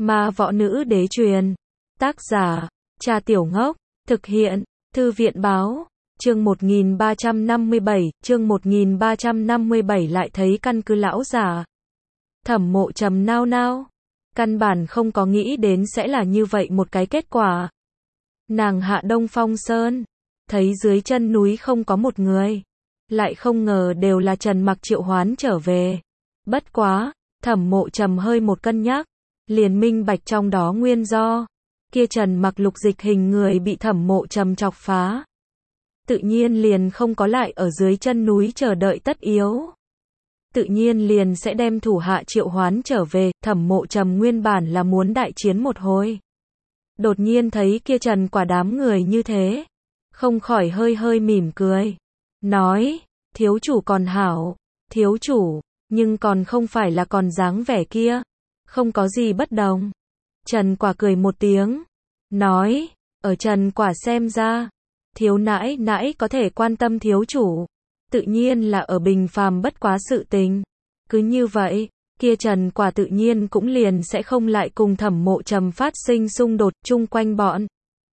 Ma võ nữ đế truyền. Tác giả, Cha Tiểu Ngốc. Thực hiện, Thư viện báo. Chương 1357 lại thấy căn cứ lão già. Thẩm Mộ Trầm nao nao. Căn bản không có nghĩ đến sẽ là như vậy một cái kết quả. Nàng hạ Đông Phong Sơn, thấy dưới chân núi không có một người. Lại không ngờ đều là Trần Mặc triệu hoán trở về. Bất quá, Thẩm Mộ Trầm hơi một cân nhắc, liền minh bạch trong đó nguyên do. Kia Trần Mặc lục dịch hình người bị Thẩm Mộ Trầm chọc phá. Tự nhiên liền không có lại ở dưới chân núi chờ đợi tất yếu. Tự nhiên liền sẽ đem thủ hạ triệu hoán trở về. Thẩm Mộ Trầm nguyên bản là muốn đại chiến một hồi. Đột nhiên thấy kia Trần quả đám người như thế, không khỏi hơi hơi mỉm cười. Nói, thiếu chủ còn hảo, thiếu chủ, nhưng còn không phải là còn dáng vẻ kia. Không có gì bất đồng. Trần quả cười một tiếng. Nói, ở Trần quả xem ra, thiếu nãi nãi có thể quan tâm thiếu chủ. Tự nhiên là ở bình phàm bất quá sự tình. Cứ như vậy, kia Trần quả tự nhiên cũng liền sẽ không lại cùng Thẩm Mộ Trầm phát sinh xung đột. Chung quanh bọn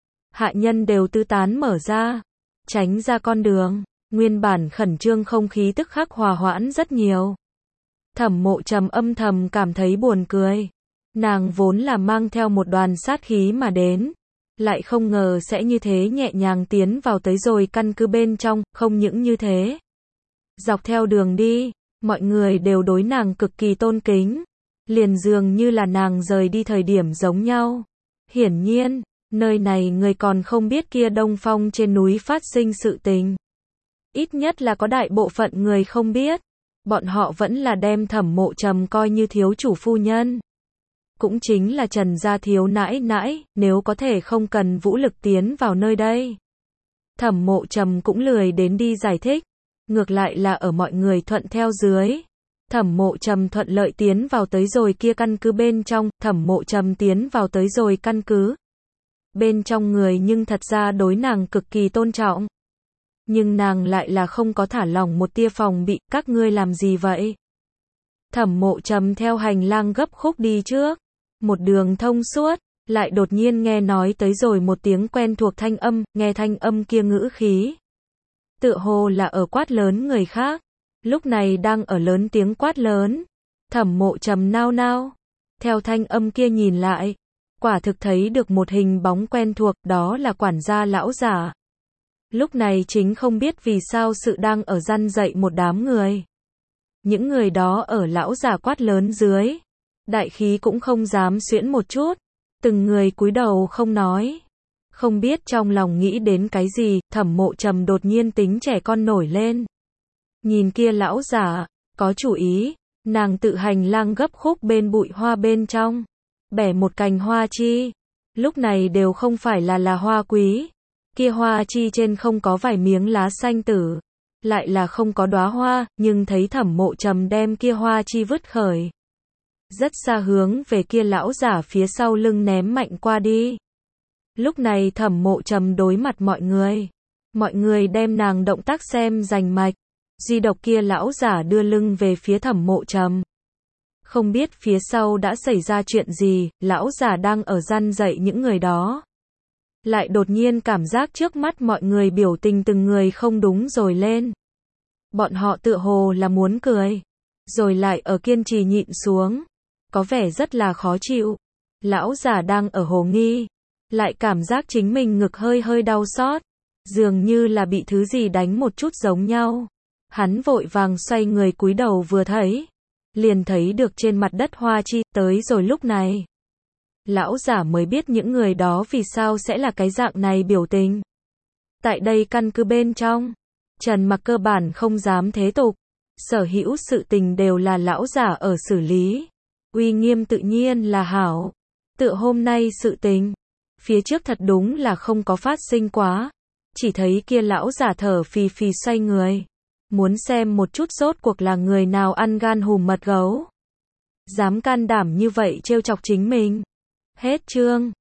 hạ nhân đều tứ tán mở ra, tránh ra con đường. Nguyên bản khẩn trương không khí tức khắc hòa hoãn rất nhiều. Thẩm Mộ Trầm âm thầm cảm thấy buồn cười. Nàng vốn là mang theo một đoàn sát khí mà đến, lại không ngờ sẽ như thế nhẹ nhàng tiến vào tới rồi căn cứ bên trong. Không những như thế, dọc theo đường đi, mọi người đều đối nàng cực kỳ tôn kính, liền dường như là nàng rời đi thời điểm giống nhau. Hiển nhiên, nơi này người còn không biết kia Đông Phong trên núi phát sinh sự tình. Ít nhất là có đại bộ phận người không biết. Bọn họ vẫn là đem Thẩm Mộ Trầm coi như thiếu chủ phu nhân. Cũng chính là Trần gia thiếu nãi nãi, nếu có thể không cần vũ lực tiến vào nơi đây. Thẩm Mộ Trầm cũng lười đến đi giải thích. Ngược lại là ở mọi người thuận theo dưới, Thẩm Mộ Trầm thuận lợi tiến vào tới rồi kia căn cứ bên trong. Thẩm Mộ Trầm tiến vào tới rồi căn cứ bên trong người nhưng thật ra đối nàng cực kỳ tôn trọng. Nhưng nàng lại là không có thả lỏng một tia phòng bị. Các ngươi làm gì vậy? Thẩm Mộ Trầm theo hành lang gấp khúc đi trước, một đường thông suốt, lại đột nhiên nghe nói tới rồi một tiếng quen thuộc thanh âm. Nghe thanh âm kia ngữ khí, tựa hồ là ở quát lớn người khác. Lúc này đang ở lớn tiếng quát lớn. Thẩm Mộ Trầm nao nao, theo thanh âm kia nhìn lại, quả thực thấy được một hình bóng quen thuộc. Đó là quản gia lão giả. Lúc này chính không biết vì sao sự đang ở răn dậy một đám người. Những người đó ở lão giả quát lớn dưới, đại khí cũng không dám xuyễn một chút, từng người cúi đầu không nói. Không biết trong lòng nghĩ đến cái gì, Thẩm Mộ Trầm đột nhiên tính trẻ con nổi lên. Nhìn kia lão giả, có chủ ý, nàng tự hành lang gấp khúc bên bụi hoa bên trong, bẻ một cành hoa chi. Lúc này đều không phải là hoa quý. Kia hoa chi trên không có vài miếng lá xanh tử, lại là không có đóa hoa, nhưng thấy Thẩm Mộ Trầm đem kia hoa chi vứt khởi, rất xa hướng về kia lão giả phía sau lưng ném mạnh qua đi. Lúc này Thẩm Mộ Trầm đối mặt mọi người đem nàng động tác xem rành mạch. Duy độc kia lão giả đưa lưng về phía Thẩm Mộ Trầm. Không biết phía sau đã xảy ra chuyện gì. Lão giả đang ở răn dậy những người đó, lại đột nhiên cảm giác trước mắt mọi người biểu tình từng người không đúng rồi lên. Bọn họ tựa hồ là muốn cười, rồi lại ở kiên trì nhịn xuống, có vẻ rất là khó chịu. Lão giả đang ở hồ nghi, lại cảm giác chính mình ngực hơi hơi đau xót, dường như là bị thứ gì đánh một chút giống nhau. Hắn vội vàng xoay người cúi đầu vừa thấy, liền thấy được trên mặt đất hoa chi. Tới rồi lúc này, lão giả mới biết những người đó vì sao sẽ là cái dạng này biểu tình. Tại đây căn cứ bên trong, Trần Mặc cơ bản không dám thế tục, sở hữu sự tình đều là lão giả ở xử lý. Uy nghiêm tự nhiên là hảo. Tựa hôm nay sự tình, phía trước thật đúng là không có phát sinh quá. Chỉ thấy kia lão giả thở phì phì xoay người, muốn xem một chút rốt cuộc là người nào ăn gan hùm mật gấu, dám can đảm như vậy trêu chọc chính mình. Hết chương.